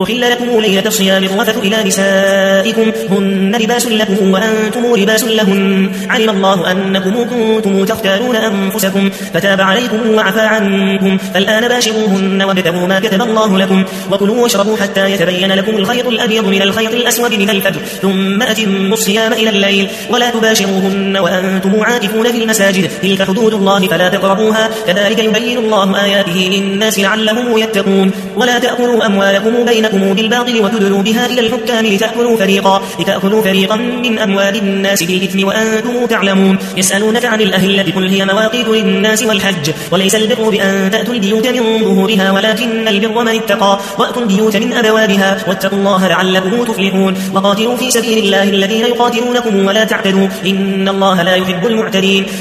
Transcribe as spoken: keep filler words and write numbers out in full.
أحل لكم ليلة الصيام الرفث إلى نسائكم هن لباس لكم وأنتم لباس لهن علم الله أنكم كنتم تختارون أنفسكم فتاب عليكم وعفى عنكم فالآن باشروهن وابتغوا ما كتب الله لكم وكلوا واشربوا حتى يتبين لكم الخيط الأبيض من الخيط الأسود من الفجر ثم أتموا الصيام إلى الليل ولا تباشروهن وأنتم عاكفون في المساجد تلك حدود الله فلا تقربوها كذلك يبين الله آياته للناس لعلهم يتقون ولا تأكلوا أموالكم بينكم بالباطل وتدلوا بها إلى الحكام لتأكلوا فريقا, لتأكلوا فريقا من أموال الناس بالإثم وأنتم تعلمون يسألونك عن الأهلة قل هي مواقيت للناس والحج وليس البر بأن تأتوا البيوت من ظهورها ولكن البر من اتقى وأتوا البيوت من أبوابها واتقوا الله لعلكم تفلحون وقاتلوا في سبيل الله الذين يقاتلونكم ولا تعتدوا إن الله لا يحب المعتدين